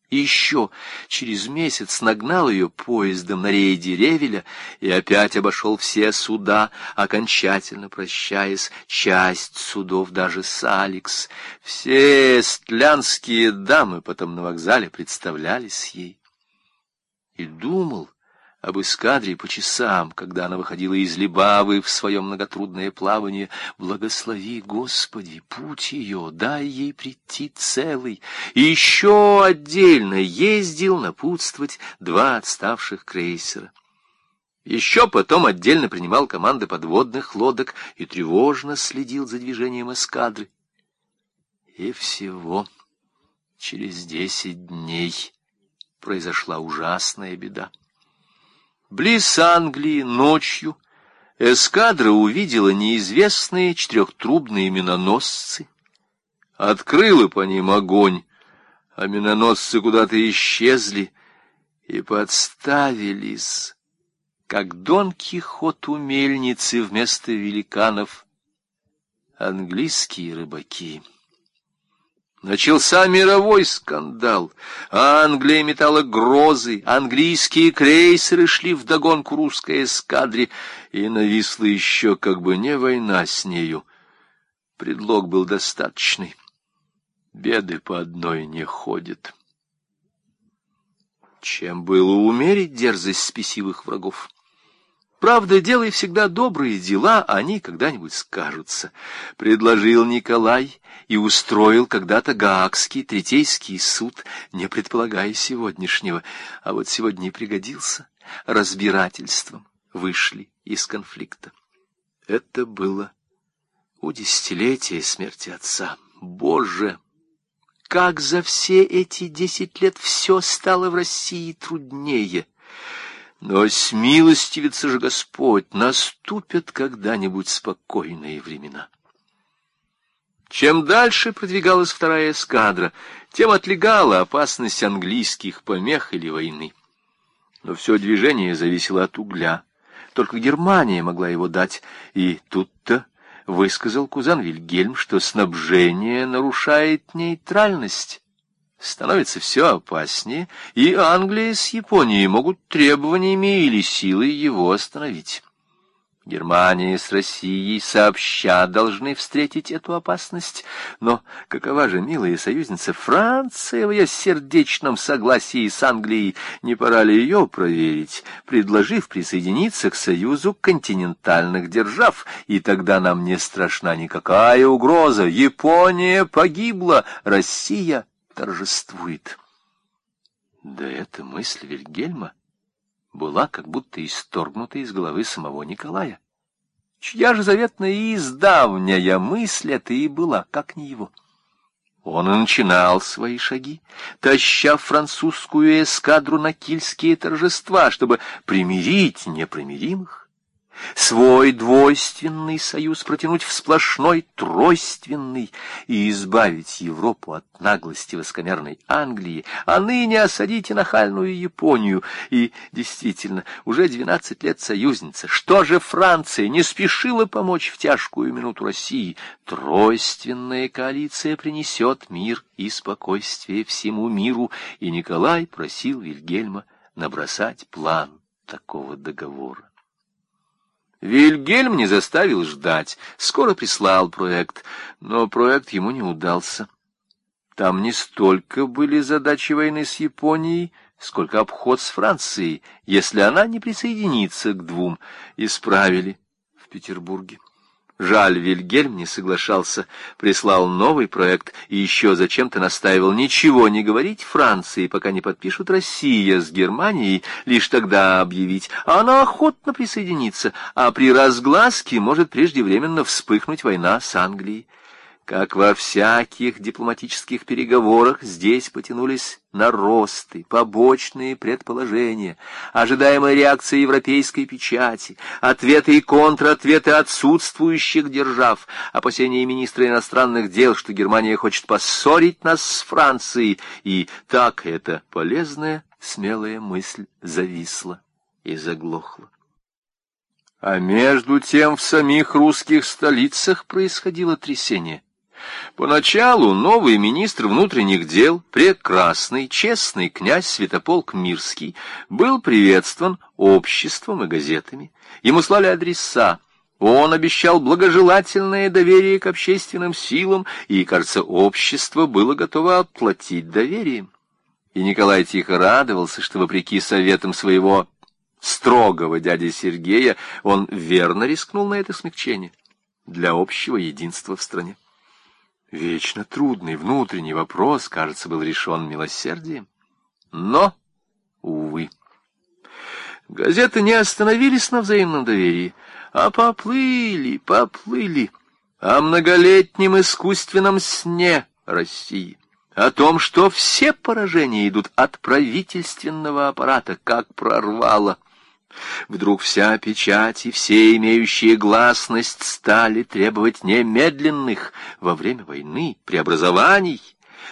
И еще через месяц нагнал ее поездом на рейде Ревеля и опять обошел все суда, окончательно прощаясь, часть судов даже с Алекс. Все эстлянские дамы потом на вокзале представлялись ей. И думал об эскадре по часам, когда она выходила из Либавы в свое многотрудное плавание. Благослови, Господи, путь ее, дай ей прийти целой. И еще отдельно ездил напутствовать 2 отставших крейсера. Еще потом отдельно принимал команды подводных лодок и тревожно следил за движением эскадры. И всего через 10 дней произошла ужасная беда. Близ Англии ночью эскадра увидела неизвестные 4-трубные миноносцы, открыла по ним огонь, а миноносцы куда-то исчезли и подставились, как Дон Кихот у мельницы вместо великанов, английские рыбаки. Начался мировой скандал. Англия метала грозы, английские крейсеры шли вдогонку русской эскадре, и нависла еще как бы не война с нею. Предлог был достаточный. Беды по одной не ходят. Чем было умерить дерзость спесивых врагов? Правда, делай всегда добрые дела, они когда-нибудь скажутся. Предложил Николай и устроил когда-то Гаагский Третейский суд, не предполагая сегодняшнего, а вот сегодня и пригодился. Разбирательством вышли из конфликта. Это было у 10-летия смерти отца. Боже! Как за все эти 10 лет все стало в России труднее! Но смилостивится же Господь, наступят когда-нибудь спокойные времена. Чем дальше продвигалась вторая эскадра, тем отлегала опасность английских помех или войны. Но все движение зависело от угля. Только Германия могла его дать, и тут-то высказал кузен Вильгельм, что снабжение нарушает нейтральность. Становится все опаснее, и Англия с Японией могут требованиями или силой его остановить. Германия с Россией сообща должны встретить эту опасность. Но какова же, милая союзница, Франция в ее сердечном согласии с Англией? Не пора ли ее проверить, предложив присоединиться к союзу континентальных держав? И тогда нам не страшна никакая угроза. Япония погибла, Россия торжествует. Да эта мысль Вильгельма была как будто исторгнута из головы самого Николая. Чья же заветная и издавняя мысль это и была, как не его. Он и начинал свои шаги, таща французскую эскадру на кильские торжества, чтобы примирить непримиримых, свой двойственный союз протянуть в сплошной тройственный и избавить Европу от наглости высокомерной Англии, а ныне осадить и нахальную Японию. И действительно, уже 12 лет союзница. Что же Франция не спешила помочь в тяжкую минуту России? Тройственная коалиция принесет мир и спокойствие всему миру, и Николай просил Вильгельма набросать план такого договора. Вильгельм не заставил ждать, скоро прислал проект, но проект ему не удался. Там не столько были задачи войны с Японией, сколько обход с Францией, если она не присоединится к двум, исправили в Петербурге. Жаль, Вильгельм не соглашался, прислал новый проект и еще зачем-то настаивал ничего не говорить Франции, пока не подпишут Россия с Германией, лишь тогда объявить, а она охотно присоединится, а при разгласке может преждевременно вспыхнуть война с Англией. Как во всяких дипломатических переговорах, здесь потянулись наросты, побочные предположения, ожидаемая реакция европейской печати, ответы и контратветы отсутствующих держав, опасения министра иностранных дел, что Германия хочет поссорить нас с Францией, и так эта полезная, смелая мысль зависла и заглохла. А между тем в самих русских столицах происходило трясение. Поначалу новый министр внутренних дел, прекрасный, честный князь Святополк Мирский, был приветствован обществом и газетами. Ему слали адреса. Он обещал благожелательное доверие к общественным силам, и, кажется, общество было готово отплатить доверием. И Николай тихо радовался, что, вопреки советам своего строгого дяди Сергея, он верно рискнул на это смягчение для общего единства в стране. Вечно трудный внутренний вопрос, кажется, был решен милосердием. Но, увы, газеты не остановились на взаимном доверии, а поплыли о многолетнем искусственном сне России, о том, что все поражения идут от правительственного аппарата, как прорвало. Вдруг вся печать и все имеющие гласность стали требовать немедленных во время войны преобразований,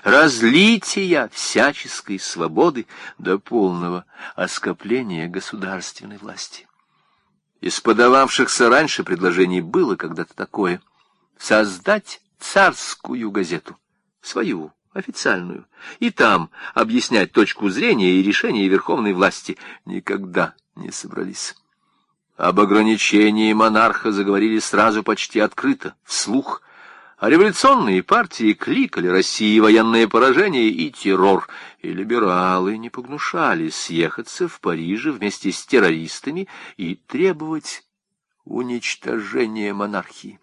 разлития всяческой свободы до полного оскопления государственной власти. Из подававшихся раньше предложений было когда-то такое: создать царскую газету, свою, официальную, и там объяснять точку зрения и решения верховной власти. Никогда не собрались. Об ограничении монарха заговорили сразу почти открыто, вслух, а революционные партии кликали России военное поражение и террор, и либералы не погнушались съехаться в Париже вместе с террористами и требовать уничтожения монархии.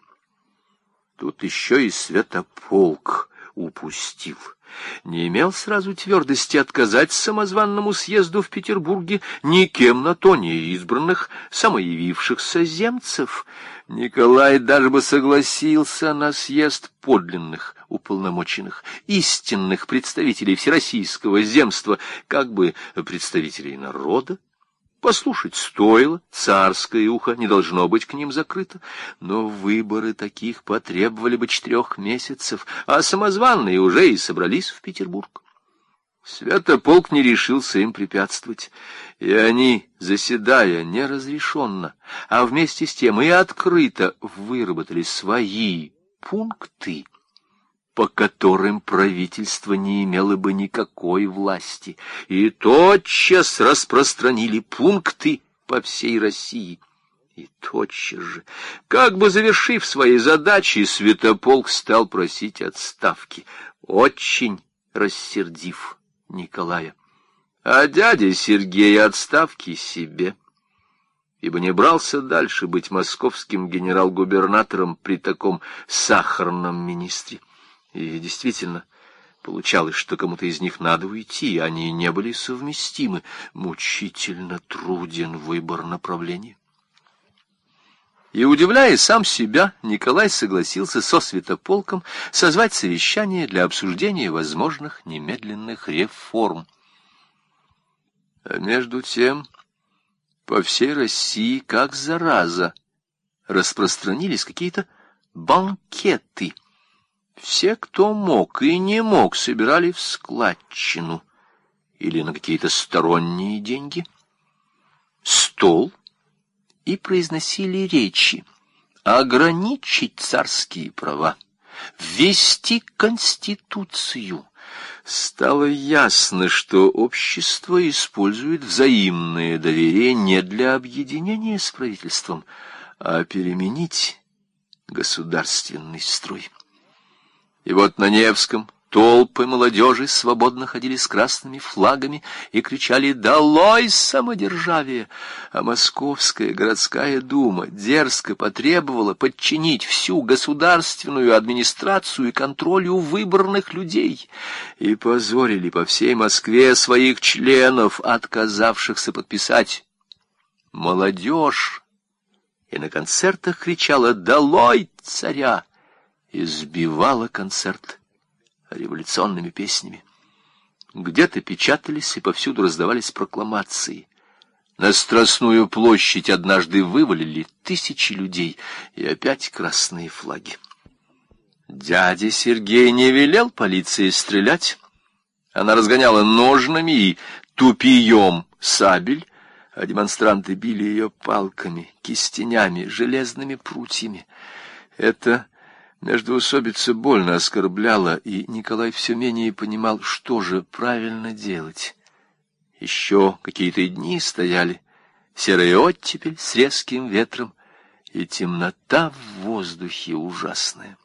Тут еще и Святополк упустил. Не имел сразу твердости отказать самозванному съезду в Петербурге никем на то не избранных, самоявившихся земцев. Николай даже бы согласился на съезд подлинных, уполномоченных, истинных представителей всероссийского земства, как бы представителей народа. Послушать стоило, царское ухо не должно быть к ним закрыто, но выборы таких потребовали бы 4 месяцев, а самозванные уже и собрались в Петербург. Святополк не решился им препятствовать, и они, заседая неразрешенно, а вместе с тем и открыто, выработали свои пункты, по которым правительство не имело бы никакой власти, и тотчас распространили пункты по всей России. И тотчас же, как бы завершив свои задачи, Святополк стал просить отставки, очень рассердив Николая. А дядя Сергей отставки себе, ибо не брался дальше быть московским генерал-губернатором при таком сахарном министре. И действительно, получалось, что кому-то из них надо уйти, они не были совместимы. Мучительно труден выбор направления. И, удивляя сам себя, Николай согласился со Святополком созвать совещание для обсуждения возможных немедленных реформ. А между тем, по всей России, как зараза, распространились какие-то банкеты. Все, кто мог и не мог, собирали в складчину или на какие-то сторонние деньги стол и произносили речи: ограничить царские права, ввести конституцию. Стало ясно, что общество использует взаимное доверие не для объединения с правительством, а переменить государственный строй. И вот на Невском толпы молодежи свободно ходили с красными флагами и кричали «Долой самодержавие!», а Московская городская дума дерзко потребовала подчинить всю государственную администрацию контролю выборных людей, и позорили по всей Москве своих членов, отказавшихся подписать. Молодежь и на концертах кричала «Долой царя!» и сбивала концерт революционными песнями. Где-то печатались и повсюду раздавались прокламации. На Страстную площадь однажды вывалили 1000 людей, и опять красные флаги. Дядя Сергей не велел полиции стрелять. Она разгоняла ножнами и тупием сабель, а демонстранты били ее палками, кистенями, железными прутьями. Это Междоусобица больно оскорбляла, и Николай все менее понимал, что же правильно делать. Еще какие-то дни стояли, серая оттепель с резким ветром, и темнота в воздухе ужасная.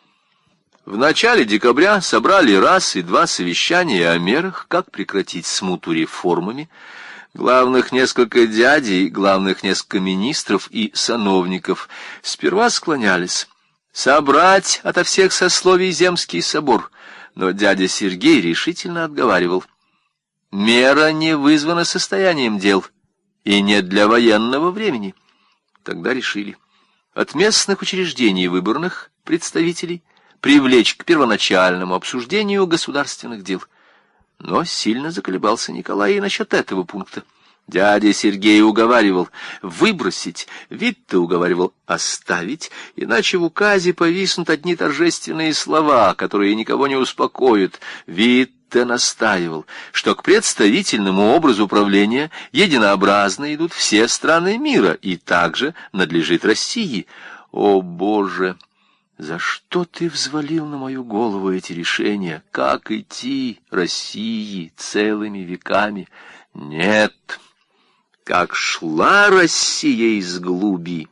В начале декабря собрали раз и два совещания о мерах, как прекратить смуту реформами. Главных несколько дядей, главных несколько министров и сановников сперва склонялись собрать ото всех сословий земский собор, но дядя Сергей решительно отговаривал. Мера не вызвана состоянием дел и не для военного времени. Тогда решили от местных учреждений выборных представителей привлечь к первоначальному обсуждению государственных дел. Но сильно заколебался Николай и насчет этого пункта. Дядя Сергей уговаривал выбросить, Витте уговаривал оставить, иначе в указе повиснут одни торжественные слова, которые никого не успокоят. Витте настаивал, что к представительному образу правления единообразно идут все страны мира, и также надлежит России. О, Боже! За что ты взвалил на мою голову эти решения? Как идти России целыми веками? Нет, как шла Россия из глуби.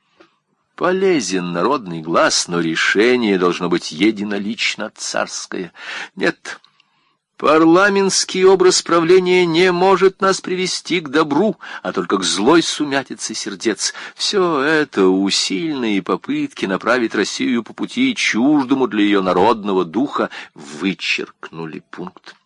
Полезен народный глас, но решение должно быть единолично царское. Нет, парламентский образ правления не может нас привести к добру, а только к злой сумятице сердец. Все это усильные попытки направить Россию по пути чуждому для ее народного духа вычеркнули пункт.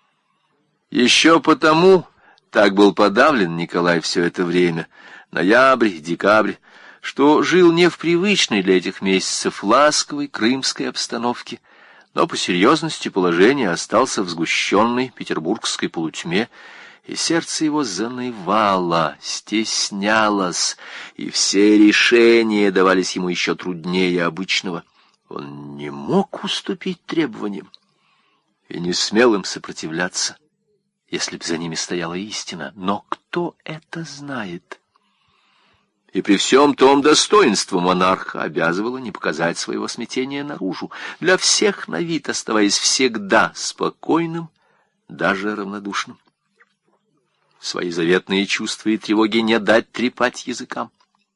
Еще потому так был подавлен Николай все это время, ноябрь, декабрь, что жил не в привычной для этих месяцев ласковой крымской обстановке, но по серьезности положения остался в сгущенной петербургской полутьме, и сердце его занывало, стеснялось, и все решения давались ему еще труднее обычного. Он не мог уступить требованиям и не смел им сопротивляться, если б за ними стояла истина. Но кто это знает? И при всем том достоинство монарха обязывало не показать своего смятения наружу, для всех на вид оставаясь всегда спокойным, даже равнодушным. Свои заветные чувства и тревоги не дать трепать языкам.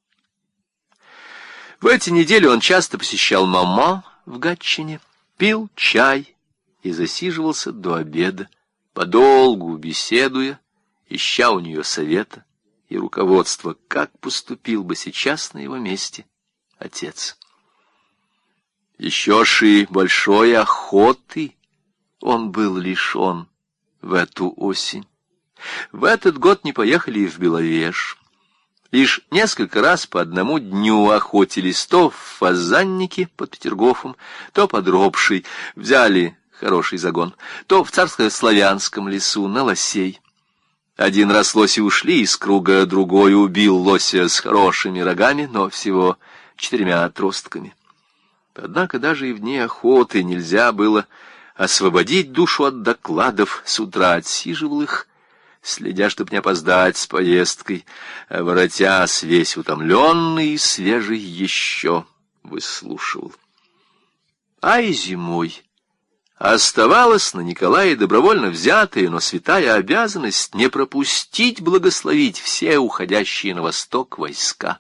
В эти недели он часто посещал мама в Гатчине, пил чай и засиживался до обеда, подолгу беседуя, ища у нее совета и руководства, как поступил бы сейчас на его месте отец. Еще ж и большой охоты он был лишен в эту осень. В этот год не поехали и в Беловеж. Лишь несколько раз по одному дню охотились то в Фазаннике под Петергофом, то под Ропшей, взяли хороший загон, то в Царско-Славянском лесу на лосей. Один раз лоси ушли из круга, другой убил лося с хорошими рогами, но всего 4 отростками. Однако даже и в дни охоты нельзя было освободить душу от докладов, с утра отсиживал их, следя, чтоб не опоздать с поездкой, а воротясь весь утомленный и свежий еще выслушивал. А и зимой оставалась на Николае добровольно взятая, но святая обязанность не пропустить благословить все уходящие на восток войска.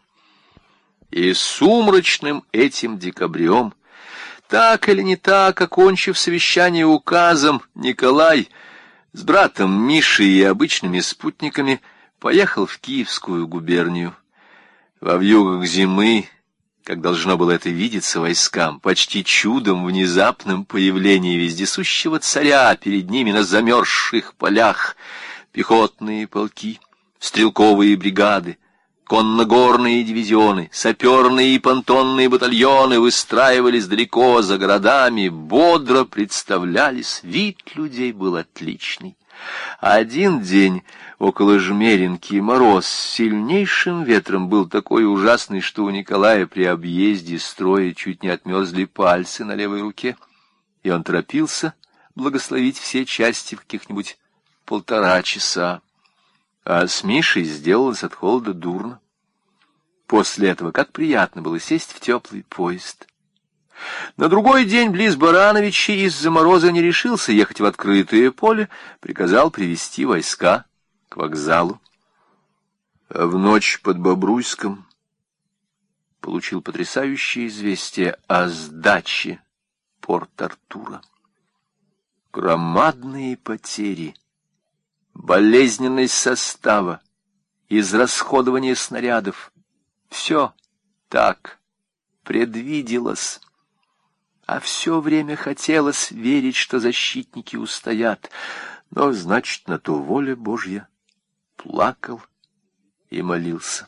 И сумрачным этим декабрем, так или не так, окончив совещание указом, Николай с братом Мишей и обычными спутниками поехал в Киевскую губернию. Во вьюгах зимы, как должно было это видеться войскам, почти чудом внезапным появлением вездесущего царя перед ними на замерзших полях, пехотные полки, стрелковые бригады, конногорные дивизионы, саперные и понтонные батальоны выстраивались далеко за городами, бодро представлялись, вид людей был отличный. Один день около Жмеринки мороз с сильнейшим ветром был такой ужасный, что у Николая при объезде строя чуть не отмерзли пальцы на левой руке, и он торопился благословить все части в каких-нибудь 1,5 часа. А с Мишей сделалось от холода дурно. После этого как приятно было сесть в теплый поезд. На другой день близ Барановича из-за мороза не решился ехать в открытое поле, приказал привести войска к вокзалу. А в ночь под Бобруйском получил потрясающее известие о сдаче Порт-Артура. Громадные потери, болезненность состава, израсходование снарядов — все так предвиделось. А все время хотелось верить, что защитники устоят. Но, значит, на то воля Божья. Плакал и молился.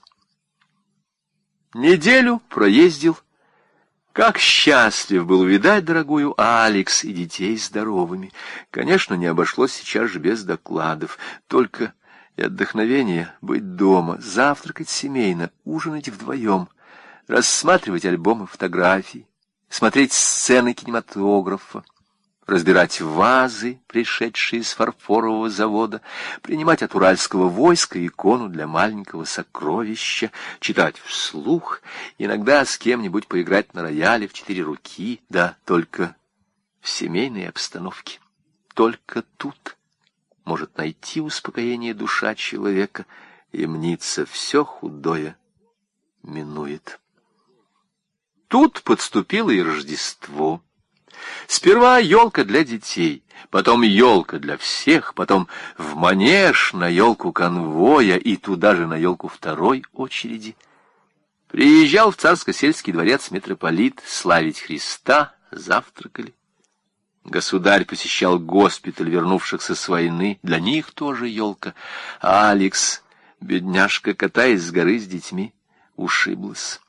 Неделю проездил. Как счастлив был видать дорогую Алекс и детей здоровыми. Конечно, не обошлось сейчас же без докладов. Только и отдохновение быть дома, завтракать семейно, ужинать вдвоем, рассматривать альбомы фотографий, смотреть сцены кинематографа, разбирать вазы, пришедшие из фарфорового завода, принимать от уральского войска икону для маленького сокровища, читать вслух, иногда с кем-нибудь поиграть на рояле в 4 руки, да только в семейной обстановке. Только тут может найти успокоение душа человека, и мнится все худое минует. Тут подступило и Рождество. Сперва елка для детей, потом елка для всех, потом в манеж на елку конвоя и туда же на елку второй очереди. Приезжал в Царско-сельский дворец митрополит славить Христа, завтракали. Государь посещал госпиталь вернувшихся с войны, для них тоже елка. А Алекс, бедняжка, катаясь с горы с детьми, ушиблась.